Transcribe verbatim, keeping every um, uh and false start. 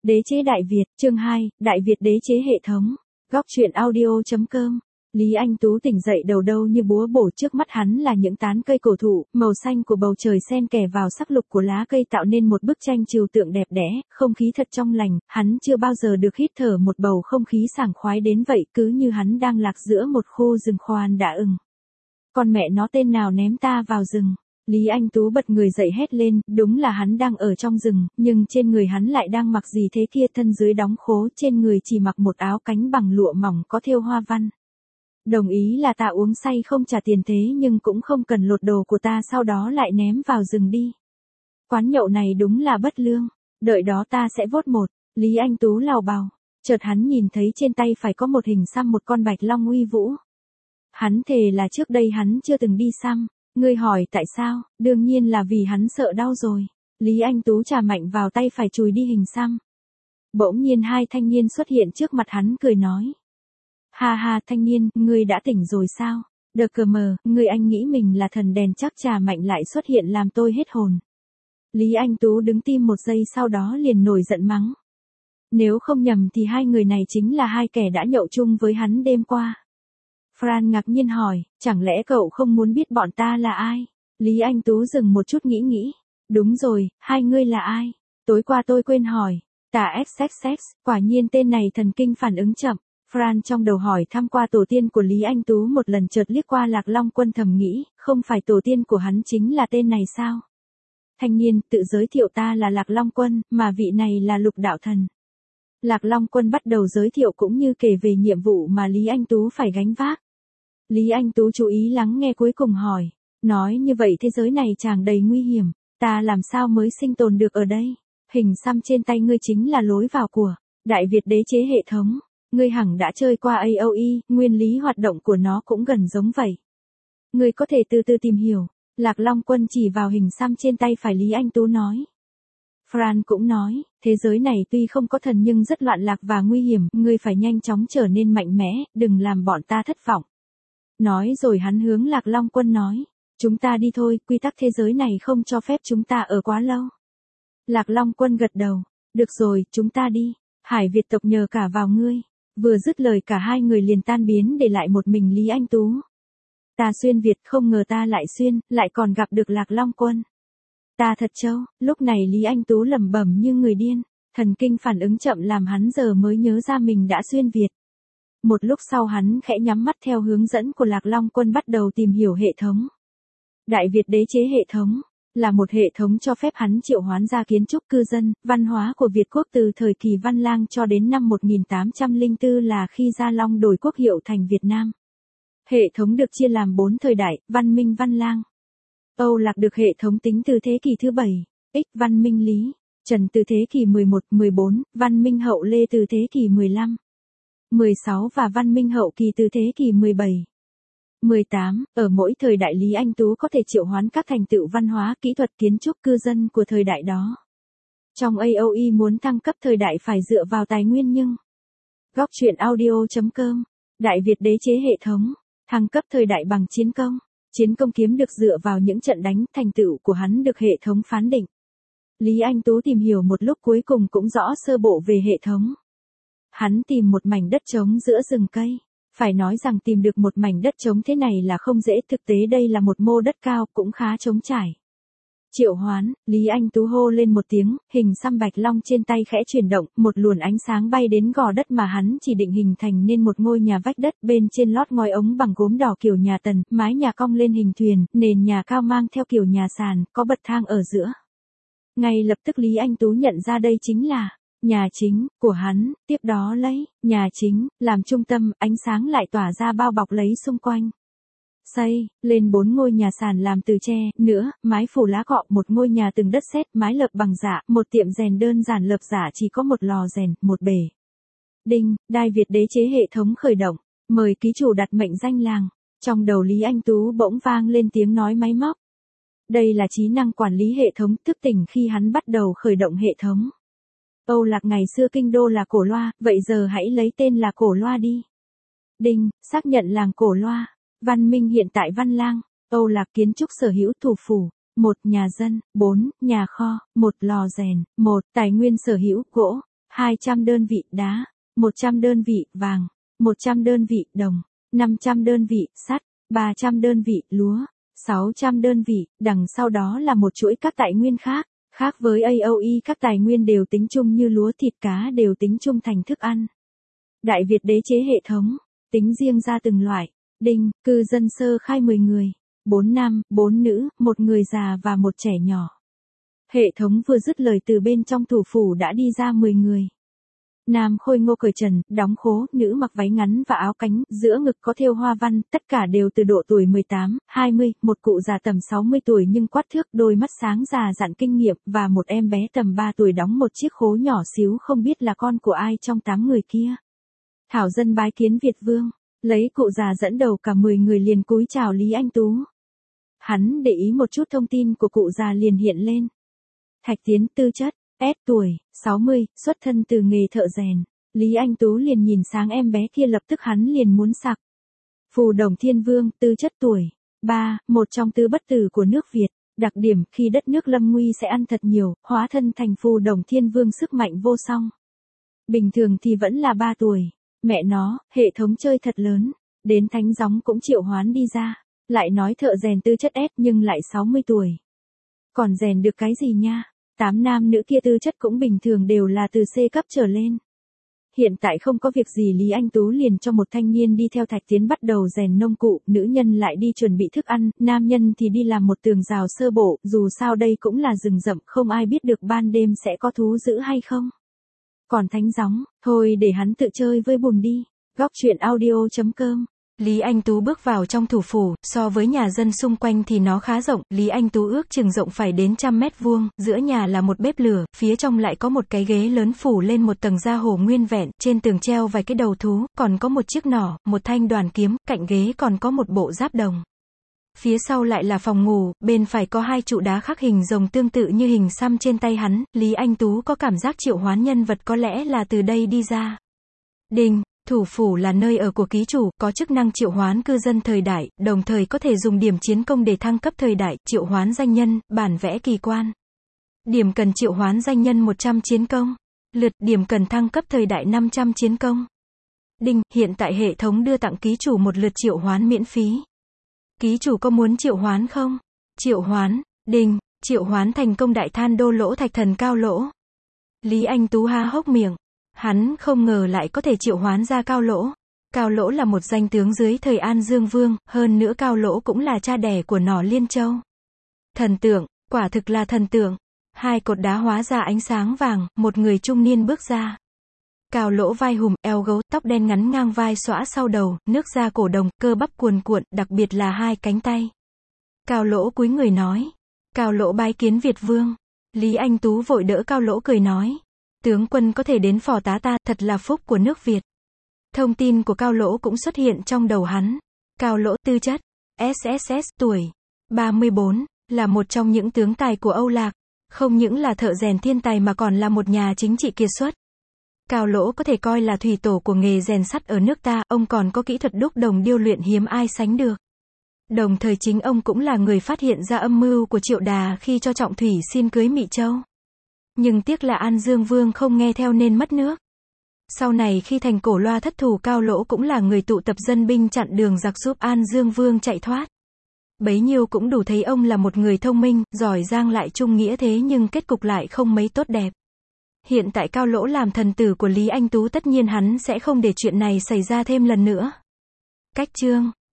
Đế chế Đại Việt, chương hai, Đại Việt đế chế hệ thống. Góc truyện audio.com. Lý Anh Tú tỉnh dậy đầu đâu như búa bổ, trước mắt hắn là những tán cây cổ thụ, màu xanh của bầu trời xen kẽ vào sắc lục của lá cây tạo nên một bức tranh trừu tượng đẹp đẽ, không khí thật trong lành, hắn chưa bao giờ được hít thở một bầu không khí sảng khoái đến vậy, cứ như hắn đang lạc giữa một khu rừng khoan đã ừng. Con mẹ nó, tên nào ném ta vào rừng? Lý Anh Tú bật người dậy hét lên, đúng là hắn đang ở trong rừng, nhưng trên người hắn lại đang mặc gì thế kia, thân dưới đóng khố, trên người chỉ mặc một áo cánh bằng lụa mỏng có thêu hoa văn. Đồng ý là ta uống say không trả tiền thế nhưng cũng không cần lột đồ của ta sau đó lại ném vào rừng đi. Quán nhậu này đúng là bất lương, đợi đó ta sẽ vốt một. Lý Anh Tú lào bào, chợt hắn nhìn thấy trên tay phải có một hình xăm một con bạch long uy vũ. Hắn thề là trước đây hắn chưa từng đi xăm. Ngươi hỏi tại sao? Đương nhiên là vì hắn sợ đau rồi. Lý Anh Tú chà mạnh vào tay phải chùi đi hình xăm. Bỗng nhiên hai thanh niên xuất hiện trước mặt hắn cười nói. Ha ha, thanh niên, ngươi đã tỉnh rồi sao? Đờ cờ mờ, ngươi anh nghĩ mình là thần đèn chắc, trà mạnh lại xuất hiện làm tôi hết hồn. Lý Anh Tú đứng tim một giây sau đó liền nổi giận mắng. Nếu không nhầm thì hai người này chính là hai kẻ đã nhậu chung với hắn đêm qua. Fran ngạc nhiên hỏi, chẳng lẽ cậu không muốn biết bọn ta là ai? Lý Anh Tú dừng một chút nghĩ nghĩ. Đúng rồi, hai ngươi là ai? Tối qua tôi quên hỏi. Tà ích ích, quả nhiên tên này thần kinh phản ứng chậm. Fran trong đầu hỏi thăm qua tổ tiên của Lý Anh Tú một lần, chợt liếc qua Lạc Long Quân thầm nghĩ, không phải tổ tiên của hắn chính là tên này sao? Thanh niên, tự giới thiệu ta là Lạc Long Quân, mà vị này là Lục Đạo Thần. Lạc Long Quân bắt đầu giới thiệu cũng như kể về nhiệm vụ mà Lý Anh Tú phải gánh vác. Lý Anh Tú chú ý lắng nghe cuối cùng hỏi, nói như vậy thế giới này tràn đầy nguy hiểm, ta làm sao mới sinh tồn được ở đây? Hình xăm trên tay ngươi chính là lối vào của Đại Việt đế chế hệ thống, ngươi hẳn đã chơi qua a o e, nguyên lý hoạt động của nó cũng gần giống vậy. Ngươi có thể từ từ tìm hiểu. Lạc Long Quân chỉ vào hình xăm trên tay phải Lý Anh Tú nói. Fran cũng nói, thế giới này tuy không có thần nhưng rất loạn lạc và nguy hiểm, ngươi phải nhanh chóng trở nên mạnh mẽ, đừng làm bọn ta thất vọng. Nói rồi hắn hướng Lạc Long Quân nói, chúng ta đi thôi, quy tắc thế giới này không cho phép chúng ta ở quá lâu. Lạc Long Quân gật đầu, được rồi, chúng ta đi, Hải Việt tộc nhờ cả vào ngươi. Vừa dứt lời cả hai người liền tan biến để lại một mình Lý Anh Tú. Ta xuyên Việt, không ngờ ta lại xuyên, lại còn gặp được Lạc Long Quân. Ta thật trâu. Lúc này Lý Anh Tú lẩm bẩm như người điên, thần kinh phản ứng chậm làm hắn giờ mới nhớ ra mình đã xuyên Việt. Một lúc sau hắn khẽ nhắm mắt theo hướng dẫn của Lạc Long Quân bắt đầu tìm hiểu hệ thống. Đại Việt đế chế hệ thống là một hệ thống cho phép hắn triệu hoán ra kiến trúc, cư dân, văn hóa của Việt quốc từ thời kỳ Văn Lang cho đến năm một nghìn tám trăm lẻ bốn là khi Gia Long đổi quốc hiệu thành Việt Nam. Hệ thống được chia làm bốn thời đại: Văn Minh Văn Lang. Âu Lạc được hệ thống tính từ thế kỷ thứ bảy, X Văn Minh Lý, Trần từ thế kỷ mười một, mười bốn, Văn Minh Hậu Lê từ thế kỷ mười lăm, mười sáu và Văn Minh Hậu Kỳ từ thế kỷ mười bảy. mười tám, ở mỗi thời đại Lý Anh Tú có thể triệu hoán các thành tựu văn hóa, kỹ thuật, kiến trúc, cư dân của thời đại đó. Trong a o e muốn thăng cấp thời đại phải dựa vào tài nguyên nhưng. Góc truyện audio.com. Đại Việt đế chế hệ thống. Thăng cấp thời đại bằng chiến công. Chiến công kiếm được dựa vào những trận đánh, thành tựu của hắn được hệ thống phán định. Lý Anh Tú tìm hiểu một lúc cuối cùng cũng rõ sơ bộ về hệ thống. Hắn tìm một mảnh đất trống giữa rừng cây. Phải nói rằng tìm được một mảnh đất trống thế này là không dễ, thực tế đây là một mô đất cao cũng khá trống trải. Triệu hoán, Lý Anh Tú hô lên một tiếng, hình xăm bạch long trên tay khẽ chuyển động, một luồn ánh sáng bay đến gò đất mà hắn chỉ định hình thành nên một ngôi nhà vách đất, bên trên lót ngói ống bằng gốm đỏ kiểu nhà Tần, mái nhà cong lên hình thuyền, nền nhà cao mang theo kiểu nhà sàn, có bậc thang ở giữa. Ngay lập tức Lý Anh Tú nhận ra đây chính là nhà chính của hắn, tiếp đó lấy nhà chính làm trung tâm, ánh sáng lại tỏa ra bao bọc lấy xung quanh. Xây lên bốn ngôi nhà sàn làm từ tre, nữa, mái phủ lá cọ, một ngôi nhà từng đất sét, mái lợp bằng dạ, một tiệm rèn đơn giản lợp giả chỉ có một lò rèn, một bể. Đinh, Đại Việt đế chế hệ thống khởi động, mời ký chủ đặt mệnh danh làng. Trong đầu Lý Anh Tú bỗng vang lên tiếng nói máy móc. Đây là trí năng quản lý hệ thống thức tỉnh khi hắn bắt đầu khởi động hệ thống. Âu Lạc ngày xưa kinh đô là Cổ Loa, vậy giờ hãy lấy tên là Cổ Loa đi. Đinh, xác nhận làng Cổ Loa. Văn Minh hiện tại Văn Lang. Âu Lạc kiến trúc sở hữu thủ phủ, một nhà dân, bốn nhà kho, một lò rèn, một tài nguyên sở hữu gỗ, hai trăm đơn vị đá, một trăm đơn vị vàng, một trăm đơn vị đồng, năm trăm đơn vị sắt, ba trăm đơn vị lúa, sáu trăm đơn vị, đằng sau đó là một chuỗi các tài nguyên khác. Khác với a o e, các tài nguyên đều tính chung như lúa, thịt, cá đều tính chung thành thức ăn. Đại Việt đế chế hệ thống, tính riêng ra từng loại. Đinh, cư dân sơ khai mười người, bốn nam, bốn nữ, một người già và một trẻ nhỏ. Hệ thống vừa dứt lời từ bên trong thủ phủ đã đi ra mười người. Nam khôi ngô cởi trần, đóng khố, nữ mặc váy ngắn và áo cánh, giữa ngực có thêu hoa văn, tất cả đều từ độ tuổi mười tám, hai mươi, một cụ già tầm sáu mươi tuổi nhưng quát thước, đôi mắt sáng già dặn kinh nghiệm, và một em bé tầm ba tuổi đóng một chiếc khố nhỏ xíu không biết là con của ai trong tám người kia. Thảo dân bái kiến Việt Vương, lấy cụ già dẫn đầu cả mười người liền cúi chào Lý Anh Tú. Hắn để ý một chút thông tin của cụ già liền hiện lên. Thạch Tiến, tư chất, S tuổi, sáu mươi, xuất thân từ nghề thợ rèn. Lý Anh Tú liền nhìn sáng em bé kia, lập tức hắn liền muốn sặc. Phù Đồng Thiên Vương, tư chất tuổi, ba, một trong tứ bất tử của nước Việt. Đặc điểm, khi đất nước lâm nguy sẽ ăn thật nhiều, hóa thân thành Phù Đồng Thiên Vương sức mạnh vô song. Bình thường thì vẫn là ba tuổi. Mẹ nó, hệ thống chơi thật lớn. Đến thánh gióng cũng triệu hoán đi ra. Lại nói thợ rèn tư chất S nhưng lại sáu mươi tuổi. Còn rèn được cái gì nha? Tám nam nữ kia tư chất cũng bình thường, đều là từ C cấp trở lên. Hiện tại không có việc gì, Lý Anh Tú liền cho một thanh niên đi theo Thạch Tiến bắt đầu rèn nông cụ, nữ nhân lại đi chuẩn bị thức ăn, nam nhân thì đi làm một tường rào sơ bộ, dù sao đây cũng là rừng rậm, không ai biết được ban đêm sẽ có thú dữ hay không. Còn thánh gióng, thôi để hắn tự chơi với bùn đi. Góc truyện audio chấm com. Lý Anh Tú bước vào trong thủ phủ, so với nhà dân xung quanh thì nó khá rộng, Lý Anh Tú ước chừng rộng phải đến trăm mét vuông, giữa nhà là một bếp lửa, phía trong lại có một cái ghế lớn phủ lên một tầng da hổ nguyên vẹn, trên tường treo vài cái đầu thú, còn có một chiếc nỏ, một thanh đoàn kiếm, cạnh ghế còn có một bộ giáp đồng. Phía sau lại là phòng ngủ, bên phải có hai trụ đá khắc hình rồng tương tự như hình xăm trên tay hắn, Lý Anh Tú có cảm giác triệu hoán nhân vật có lẽ là từ đây đi ra. Đinh. Thủ phủ là nơi ở của ký chủ, có chức năng triệu hoán cư dân thời đại, đồng thời có thể dùng điểm chiến công để thăng cấp thời đại, triệu hoán danh nhân, bản vẽ kỳ quan. Điểm cần triệu hoán danh nhân một trăm chiến công. Lượt, điểm cần thăng cấp thời đại năm trăm chiến công. Đinh, hiện tại hệ thống đưa tặng ký chủ một lượt triệu hoán miễn phí. Ký chủ có muốn triệu hoán không? Triệu hoán. Đinh, triệu hoán thành công đại than đô lỗ thạch thần Cao Lỗ. Lý Anh Tú há hốc miệng. Hắn không ngờ lại có thể triệu hoán ra Cao Lỗ. Cao Lỗ là một danh tướng dưới thời An Dương Vương, hơn nữa Cao Lỗ cũng là cha đẻ của Nỏ Liên Châu. Thần tượng, quả thực là thần tượng. Hai cột đá hóa ra ánh sáng vàng, một người trung niên bước ra. Cao Lỗ vai hùm, eo gấu, tóc đen ngắn ngang vai xõa sau đầu, nước da cổ đồng, cơ bắp cuồn cuộn, đặc biệt là hai cánh tay. Cao Lỗ cúi người nói. Cao Lỗ bái kiến Việt Vương. Lý Anh Tú vội đỡ Cao Lỗ cười nói. Tướng quân có thể đến phò tá ta, thật là phúc của nước Việt. Thông tin của Cao Lỗ cũng xuất hiện trong đầu hắn. Cao Lỗ, tư chất, ét ét ét, tuổi, ba mươi bốn, là một trong những tướng tài của Âu Lạc. Không những là thợ rèn thiên tài mà còn là một nhà chính trị kiệt xuất. Cao Lỗ có thể coi là thủy tổ của nghề rèn sắt ở nước ta, ông còn có kỹ thuật đúc đồng điêu luyện hiếm ai sánh được. Đồng thời chính ông cũng là người phát hiện ra âm mưu của Triệu Đà khi cho Trọng Thủy xin cưới Mị Châu. Nhưng tiếc là An Dương Vương không nghe theo nên mất nước. Sau này khi thành Cổ Loa thất thủ, Cao Lỗ cũng là người tụ tập dân binh chặn đường giặc giúp An Dương Vương chạy thoát. Bấy nhiêu cũng đủ thấy ông là một người thông minh, giỏi giang lại trung nghĩa, thế nhưng kết cục lại không mấy tốt đẹp. Hiện tại Cao Lỗ làm thần tử của Lý Anh Tú, tất nhiên hắn sẽ không để chuyện này xảy ra thêm lần nữa. Cách chương